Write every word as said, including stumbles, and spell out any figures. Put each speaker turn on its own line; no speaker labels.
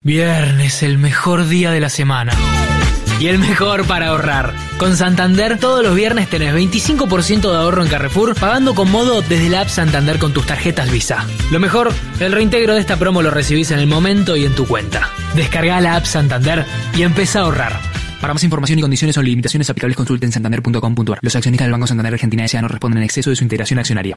Viernes, el mejor día de la semana. Y el mejor para ahorrar. Con Santander, todos los viernes tenés veinticinco por ciento de ahorro en Carrefour, pagando con Modo desde la app Santander con tus tarjetas Visa. Lo mejor, el reintegro de esta promo lo recibís en el momento y en tu cuenta. Descargá la app Santander y empezá a ahorrar.
Para más información y condiciones o limitaciones aplicables, consulten santander punto com punto a r. Los accionistas del Banco Santander Argentina S A no responden en exceso de su integración accionaria.